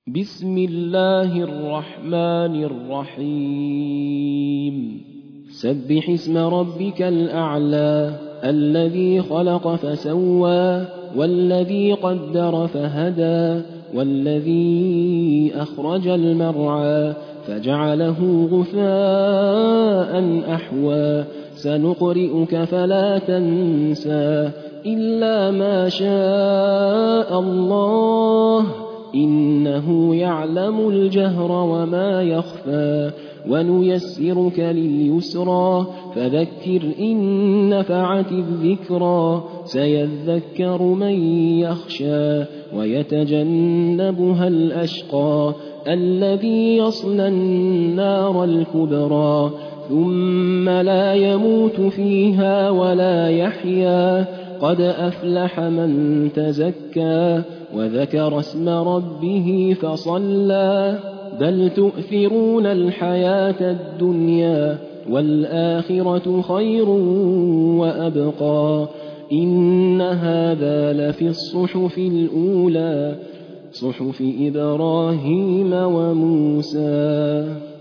بسم الله الرحمن الرحيم سبح اسم ربك الأعلى الذي خلق فسوى والذي قدر فهدى والذي أخرج المرعى فجعله غثاء أحوى سنقرئك فلا تنسى إلا ما شاء الله إنه يعلم الجهر وما يخفى ونيسرك لليسرى فذكر إن نفعت الذكرى سيذكر من يخشى ويتجنبها الأشقى الذي يصلى النار الكبرى ثم لا يموت فيها ولا يحيا قد أفلح من تزكى وذكر اسم ربه فصلى بل تؤثرون الحياة الدنيا والآخرة خير وأبقى إن هذا لفي الصحف الأولى صحف إبراهيم وموسى.